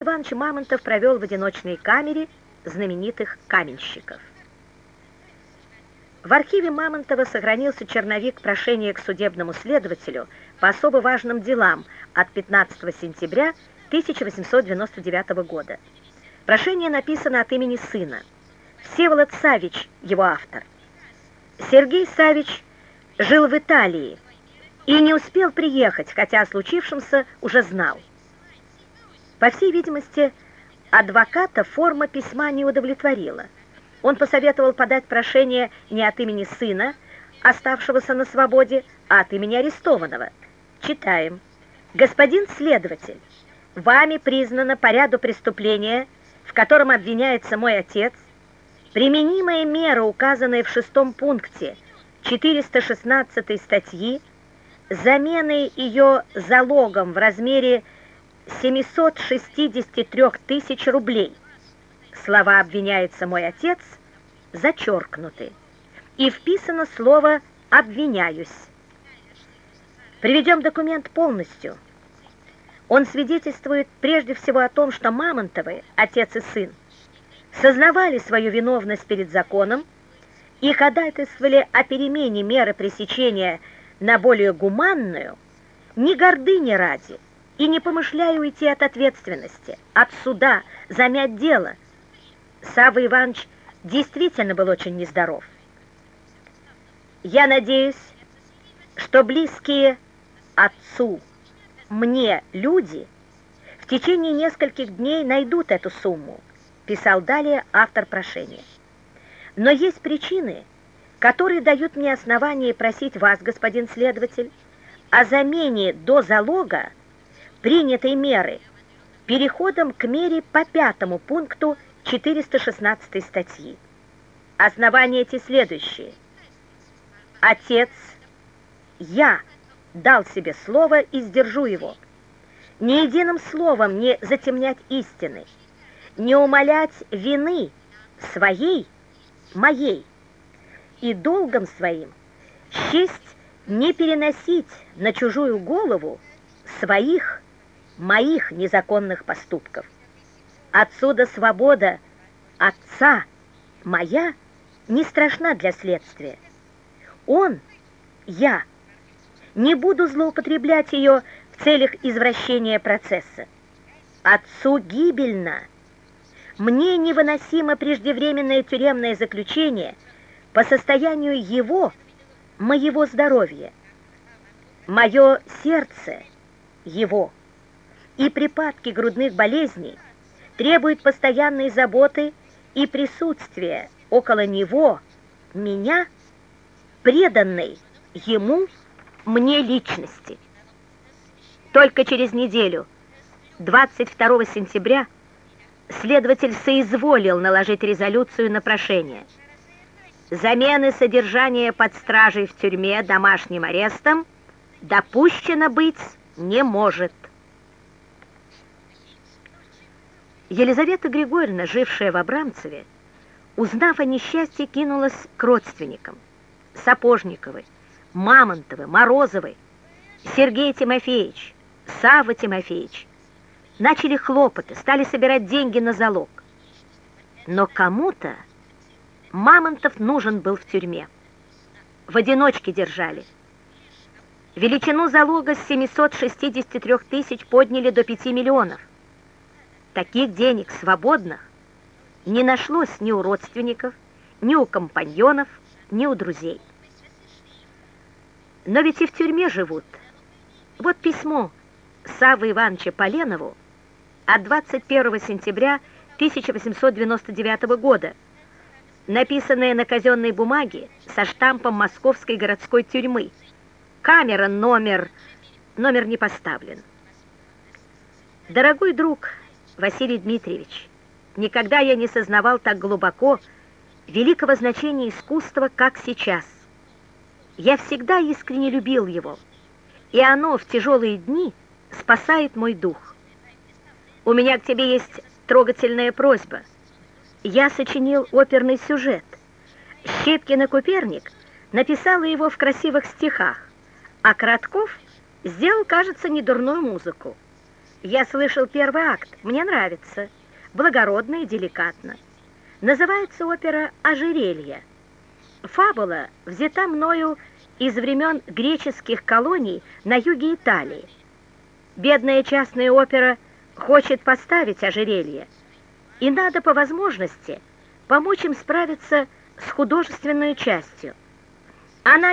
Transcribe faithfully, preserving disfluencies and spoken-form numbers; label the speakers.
Speaker 1: Иванович Мамонтов провел в одиночной камере знаменитых каменщиков. В архиве Мамонтова сохранился черновик прошения к судебному следователю по особо важным делам от пятнадцатого сентября тысяча восемьсот девяносто девятого года. Прошение написано от имени сына. Всеволод Савич, его автор. Сергей Савич жил в Италии и не успел приехать, хотя о случившемся уже знал. По всей видимости, адвоката форма письма не удовлетворила. Он посоветовал подать прошение не от имени сына, оставшегося на свободе, а от имени арестованного. Читаем. «Господин следователь, вами признано по ряду преступления, в котором обвиняется мой отец, применимая мера, указанная в шестом пункте четыреста шестнадцатой статьи, заменой ее залогом в размере семьсот шестьдесят три тысячи рублей. Слова «обвиняется мой отец» зачеркнуты, и вписано слово «обвиняюсь». Приведем документ полностью. Он свидетельствует прежде всего о том, что Мамонтовы, отец и сын, сознавали свою виновность перед законом и ходатайствовали о перемене меры пресечения на более гуманную, ни гордыни ради, и не помышляя уйти от ответственности, от суда, замять дело. Савва Иванович действительно был очень нездоров. Я надеюсь, что близкие отцу мне люди в течение нескольких дней найдут эту сумму, писал далее автор прошения. Но есть причины, которые дают мне основание просить вас, господин следователь, о замене до залога принятой меры переходом к мере по пятому пункту четыреста шестнадцатой статьи. Основания эти следующие. Отец, я дал себе слово и сдержу его. Ни единым словом не затемнять истины, не умалять вины своей, моей, и долгом своим честь не переносить на чужую голову своих, моих незаконных поступков. Отсюда свобода отца моя не страшна для следствия. Он, я, не буду злоупотреблять ее в целях извращения процесса. Отцу гибельно. Мне невыносимо преждевременное тюремное заключение по состоянию его, моего здоровья. Мое сердце его и припадки грудных болезней требуют постоянной заботы и присутствия около него, меня, преданной ему, мне личности. Только через неделю, двадцать второго сентября, следователь соизволил наложить резолюцию на прошение. Замены содержания под стражей в тюрьме домашним арестом допущено быть не может. Елизавета Григорьевна, жившая в Абрамцеве, узнав о несчастье, кинулась к родственникам. Сапожниковы, Мамонтовы, Морозовы, Сергей Тимофеевич, Савва Тимофеевич начали хлопоты, стали собирать деньги на залог. Но кому-то Мамонтов нужен был в тюрьме. В одиночке держали. Величину залога с семисот шестидесяти трёх тысяч подняли до пяти миллионов. Таких денег свободных не нашлось ни у родственников, ни у компаньонов, ни у друзей. Но ведь и в тюрьме живут. Вот письмо Саввы Ивановича Поленову от двадцать первого сентября тысяча восемьсот девяносто девятого года, написанное на казенной бумаге со штампом Московской городской тюрьмы. Камера номер, номер не поставлен. Дорогой друг Василий Дмитриевич, никогда я не сознавал так глубоко великого значения искусства, как сейчас. Я всегда искренне любил его, и оно в тяжелые дни спасает мой дух. У меня к тебе есть трогательная просьба. Я сочинил оперный сюжет. Щепкин и Куперник написала его в красивых стихах, а Кратков сделал, кажется, недурную музыку. Я слышал первый акт, мне нравится, благородно и деликатно. Называется опера «Ожерелье». Фабула взята мною из времен греческих колоний на юге Италии. Бедная частная опера хочет поставить ожерелье, и надо по возможности помочь им справиться с художественной частью. Она